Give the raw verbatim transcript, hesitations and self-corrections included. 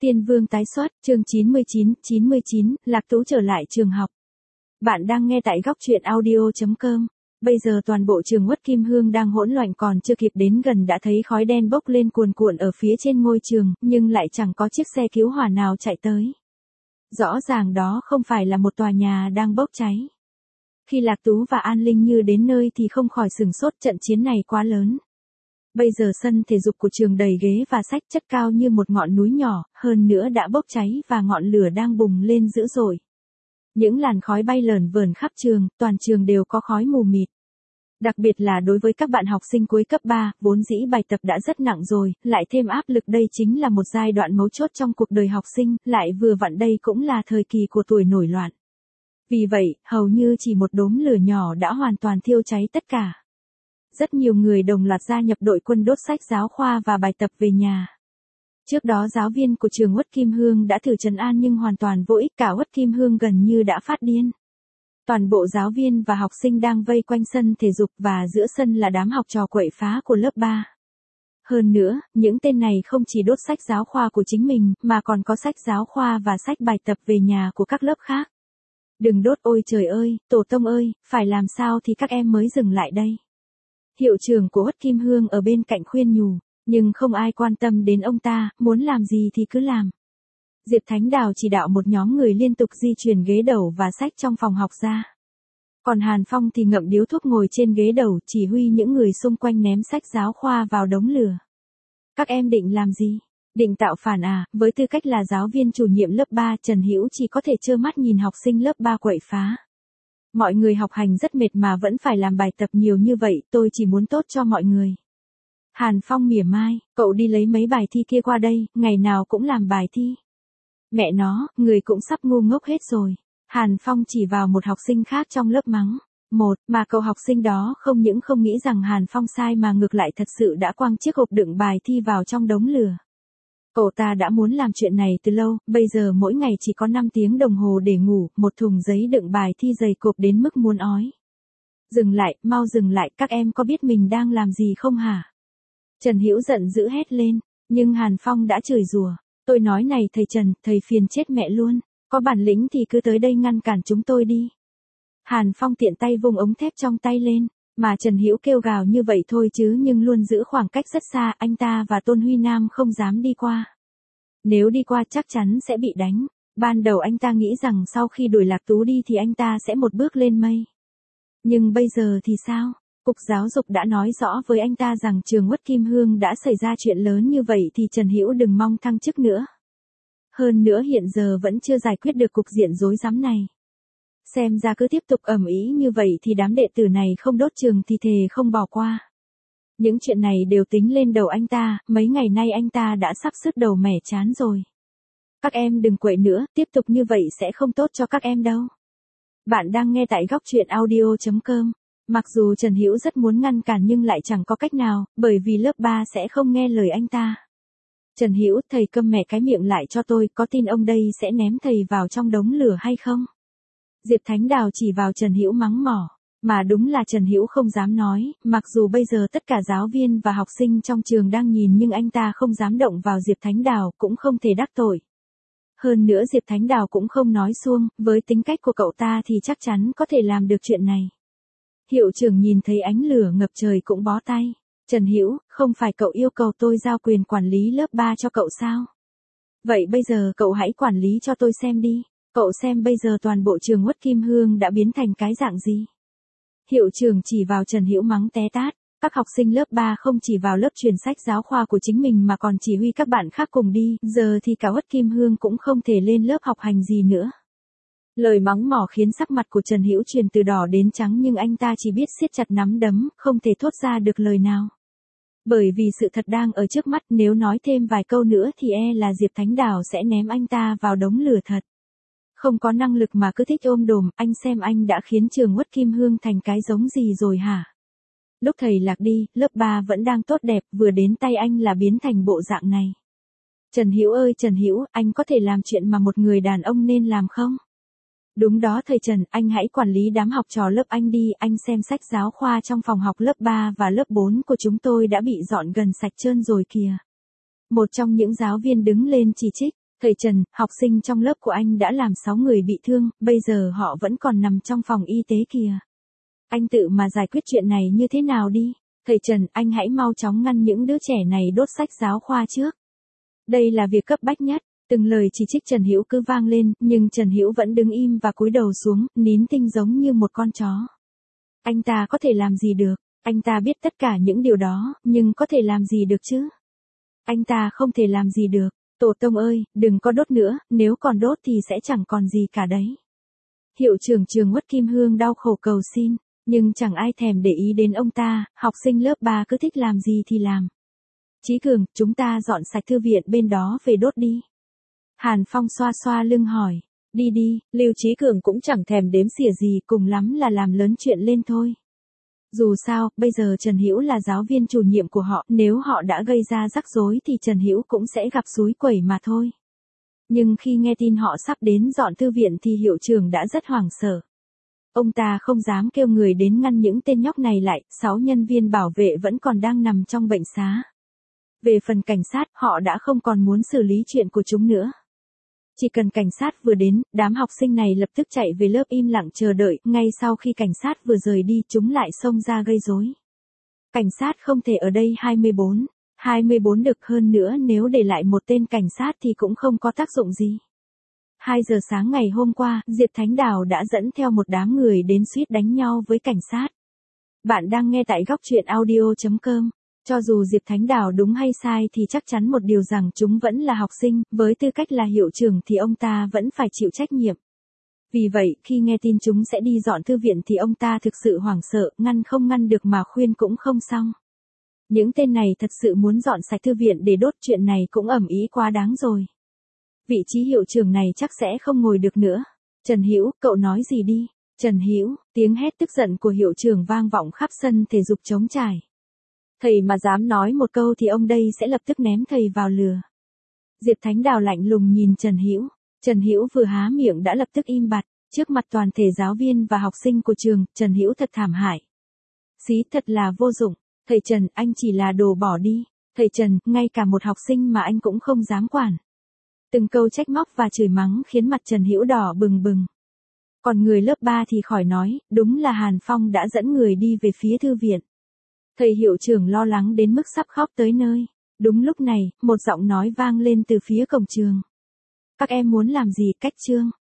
Tiên Vương tái xuất, chương chín mươi chín, chín mươi chín, Lạc Tú trở lại trường học. Bạn đang nghe tại góc truyện audio chấm com. Bây giờ toàn bộ trường Uất Kim Hương đang hỗn loạn, còn chưa kịp đến gần đã thấy khói đen bốc lên cuồn cuộn ở phía trên ngôi trường, nhưng lại chẳng có chiếc xe cứu hỏa nào chạy tới. Rõ ràng đó không phải là một tòa nhà đang bốc cháy. Khi Lạc Tú và An Linh Như đến nơi thì không khỏi sửng sốt, trận chiến này quá lớn. Bây giờ sân thể dục của trường đầy ghế và sách, chất cao như một ngọn núi nhỏ, hơn nữa đã bốc cháy và ngọn lửa đang bùng lên dữ dội. Những làn khói bay lởn vởn khắp trường, toàn trường đều có khói mù mịt. Đặc biệt là đối với các bạn học sinh cuối cấp ba, vốn dĩ bài tập đã rất nặng rồi, lại thêm áp lực, đây chính là một giai đoạn mấu chốt trong cuộc đời học sinh, lại vừa vặn đây cũng là thời kỳ của tuổi nổi loạn. Vì vậy, hầu như chỉ một đốm lửa nhỏ đã hoàn toàn thiêu cháy tất cả. Rất nhiều người đồng loạt gia nhập đội quân đốt sách giáo khoa và bài tập về nhà. Trước đó giáo viên của trường Uất Kim Hương đã thử trấn an nhưng hoàn toàn vô ích, cả Uất Kim Hương gần như đã phát điên. Toàn bộ giáo viên và học sinh đang vây quanh sân thể dục và giữa sân là đám học trò quậy phá của lớp ba. Hơn nữa, những tên này không chỉ đốt sách giáo khoa của chính mình, mà còn có sách giáo khoa và sách bài tập về nhà của các lớp khác. Đừng đốt, ôi trời ơi, tổ tông ơi, phải làm sao thì các em mới dừng lại đây. Hiệu trưởng của Uất Kim Hương ở bên cạnh khuyên nhủ, nhưng không ai quan tâm đến ông ta, muốn làm gì thì cứ làm. Diệp Thánh Đào chỉ đạo một nhóm người liên tục di chuyển ghế đầu và sách trong phòng học ra. Còn Hàn Phong thì ngậm điếu thuốc ngồi trên ghế đầu, chỉ huy những người xung quanh ném sách giáo khoa vào đống lửa. Các em định làm gì? Định tạo phản à? Với tư cách là giáo viên chủ nhiệm lớp ba, Trần Hữu chỉ có thể trơ mắt nhìn học sinh lớp ba quậy phá. Mọi người học hành rất mệt mà vẫn phải làm bài tập nhiều như vậy, tôi chỉ muốn tốt cho mọi người. Hàn Phong mỉa mai, cậu đi lấy mấy bài thi kia qua đây, ngày nào cũng làm bài thi. Mẹ nó, người cũng sắp ngu ngốc hết rồi. Hàn Phong chỉ vào một học sinh khác trong lớp mắng. Một, mà cậu học sinh đó không những không nghĩ rằng Hàn Phong sai mà ngược lại thật sự đã quăng chiếc hộp đựng bài thi vào trong đống lửa. Cậu ta đã muốn làm chuyện này từ lâu, bây giờ mỗi ngày chỉ có năm tiếng đồng hồ để ngủ, một thùng giấy đựng bài thi dày cộp đến mức muốn ói. Dừng lại, mau dừng lại, các em có biết mình đang làm gì không hả? Trần Hữu giận dữ hét lên, nhưng Hàn Phong đã chửi rủa. Tôi nói này thầy Trần, thầy phiền chết mẹ luôn, có bản lĩnh thì cứ tới đây ngăn cản chúng tôi đi. Hàn Phong tiện tay vung ống thép trong tay lên, mà Trần Hữu kêu gào như vậy thôi chứ nhưng luôn giữ khoảng cách rất xa, anh ta và Tôn Huy Nam không dám đi qua. Nếu đi qua chắc chắn sẽ bị đánh. Ban đầu anh ta nghĩ rằng sau khi đuổi Lạc Tú đi thì anh ta sẽ một bước lên mây. Nhưng bây giờ thì sao? Cục giáo dục đã nói rõ với anh ta rằng trường Uất Kim Hương đã xảy ra chuyện lớn như vậy thì Trần Hữu đừng mong thăng chức nữa. Hơn nữa hiện giờ vẫn chưa giải quyết được cục diện rối rắm này. Xem ra cứ tiếp tục ầm ĩ như vậy thì đám đệ tử này không đốt trường thì thề không bỏ qua. Những chuyện này đều tính lên đầu anh ta, mấy ngày nay anh ta đã sắp sứt đầu mẻ chán rồi. Các em đừng quậy nữa, tiếp tục như vậy sẽ không tốt cho các em đâu. Bạn đang nghe tại góc truyện audio chấm com. Mặc dù Trần Hữu rất muốn ngăn cản nhưng lại chẳng có cách nào, bởi vì lớp ba sẽ không nghe lời anh ta. Trần Hữu, thầy câm mẹ cái miệng lại cho tôi, có tin ông đây sẽ ném thầy vào trong đống lửa hay không? Diệp Thánh Đào chỉ vào Trần Hữu mắng mỏ. Mà đúng là Trần Hữu không dám nói, mặc dù bây giờ tất cả giáo viên và học sinh trong trường đang nhìn nhưng anh ta không dám động vào Diệp Thánh Đào, cũng không thể đắc tội. Hơn nữa Diệp Thánh Đào cũng không nói suông, với tính cách của cậu ta thì chắc chắn có thể làm được chuyện này. Hiệu trưởng nhìn thấy ánh lửa ngập trời cũng bó tay. Trần Hữu, không phải cậu yêu cầu tôi giao quyền quản lý lớp ba cho cậu sao? Vậy bây giờ cậu hãy quản lý cho tôi xem đi. Cậu xem bây giờ toàn bộ trường Uất Kim Hương đã biến thành cái dạng gì? Hiệu trưởng chỉ vào Trần Hữu mắng té tát. Các học sinh lớp ba không chỉ vào lớp truyền sách giáo khoa của chính mình mà còn chỉ huy các bạn khác cùng đi, giờ thì cả Uất Kim Hương cũng không thể lên lớp học hành gì nữa. Lời mắng mỏ khiến sắc mặt của Trần Hữu chuyển từ đỏ đến trắng nhưng anh ta chỉ biết siết chặt nắm đấm, không thể thốt ra được lời nào. Bởi vì sự thật đang ở trước mắt, nếu nói thêm vài câu nữa thì e là Diệp Thánh Đào sẽ ném anh ta vào đống lửa thật. Không có năng lực mà cứ thích ôm đồm, anh xem anh đã khiến trường Uất Kim Hương thành cái giống gì rồi hả? Lúc thầy Lạc đi, lớp ba vẫn đang tốt đẹp, vừa đến tay anh là biến thành bộ dạng này. Trần Hữu ơi Trần Hữu, anh có thể làm chuyện mà một người đàn ông nên làm không? Đúng đó thầy Trần, anh hãy quản lý đám học trò lớp anh đi, anh xem sách giáo khoa trong phòng học lớp ba và lớp bốn của chúng tôi đã bị dọn gần sạch trơn rồi kìa. Một trong những giáo viên đứng lên chỉ trích, Thầy Trần, học sinh trong lớp của anh đã làm sáu người bị thương, bây giờ họ vẫn còn nằm trong phòng y tế kìa. Anh tự mà giải quyết chuyện này như thế nào đi. Thầy Trần, anh hãy mau chóng ngăn những đứa trẻ này đốt sách giáo khoa trước. Đây là việc cấp bách nhất. Từng lời chỉ trích Trần Hữu cứ vang lên, nhưng Trần Hữu vẫn đứng im và cúi đầu xuống, nín thinh giống như một con chó. Anh ta có thể làm gì được? Anh ta biết tất cả những điều đó, nhưng có thể làm gì được chứ? Anh ta không thể làm gì được. Tổ tông ơi, đừng có đốt nữa, nếu còn đốt thì sẽ chẳng còn gì cả đấy. Hiệu trưởng trường Uất Kim Hương đau khổ cầu xin, nhưng chẳng ai thèm để ý đến ông ta, học sinh lớp ba cứ thích làm gì thì làm. Chí Cường, chúng ta dọn sạch thư viện bên đó về đốt đi. Hàn Phong xoa xoa lưng hỏi, đi đi, Lưu Chí Cường cũng chẳng thèm đếm xỉa gì, cùng lắm là làm lớn chuyện lên thôi. Dù sao, bây giờ Trần Hữu là giáo viên chủ nhiệm của họ, nếu họ đã gây ra rắc rối thì Trần Hữu cũng sẽ gặp xúi quẩy mà thôi. Nhưng khi nghe tin họ sắp đến dọn thư viện thì hiệu trưởng đã rất hoảng sợ. Ông ta không dám kêu người đến ngăn những tên nhóc này lại, sáu nhân viên bảo vệ vẫn còn đang nằm trong bệnh xá. Về phần cảnh sát, họ đã không còn muốn xử lý chuyện của chúng nữa. Chỉ cần cảnh sát vừa đến, đám học sinh này lập tức chạy về lớp im lặng chờ đợi, ngay sau khi cảnh sát vừa rời đi chúng lại xông ra gây rối. Cảnh sát không thể ở đây hai mươi bốn, hai mươi bốn được, hơn nữa nếu để lại một tên cảnh sát thì cũng không có tác dụng gì. hai giờ sáng ngày hôm qua, Diệp Thánh Đào đã dẫn theo một đám người đến suýt đánh nhau với cảnh sát. Bạn đang nghe tại góc truyện audio chấm com. Cho dù Diệp Thánh Đào đúng hay sai thì chắc chắn một điều rằng chúng vẫn là học sinh, với tư cách là hiệu trưởng thì ông ta vẫn phải chịu trách nhiệm. Vì vậy, khi nghe tin chúng sẽ đi dọn thư viện thì ông ta thực sự hoảng sợ, ngăn không ngăn được mà khuyên cũng không xong. Những tên này thật sự muốn dọn sạch thư viện để đốt, chuyện này cũng ầm ĩ quá đáng rồi. Vị trí hiệu trưởng này chắc sẽ không ngồi được nữa. Trần Hữu, cậu nói gì đi? Trần Hữu, tiếng hét tức giận của hiệu trưởng vang vọng khắp sân thể dục trống trải. Thầy mà dám nói một câu thì ông đây sẽ lập tức ném thầy vào lửa. Diệp Thánh Đào lạnh lùng nhìn Trần Hữu. Trần Hữu vừa há miệng đã lập tức im bặt, trước mặt toàn thể giáo viên và học sinh của trường, Trần Hữu thật thảm hại. Xí, thật là vô dụng. Thầy Trần, anh chỉ là đồ bỏ đi. Thầy Trần, ngay cả một học sinh mà anh cũng không dám quản. Từng câu trách móc và chửi mắng khiến mặt Trần Hữu đỏ bừng bừng. Còn người lớp ba thì khỏi nói, đúng là Hàn Phong đã dẫn người đi về phía thư viện. Thầy hiệu trưởng lo lắng đến mức sắp khóc tới nơi. Đúng lúc này, một giọng nói vang lên từ phía cổng trường. Các em muốn làm gì, cách chương?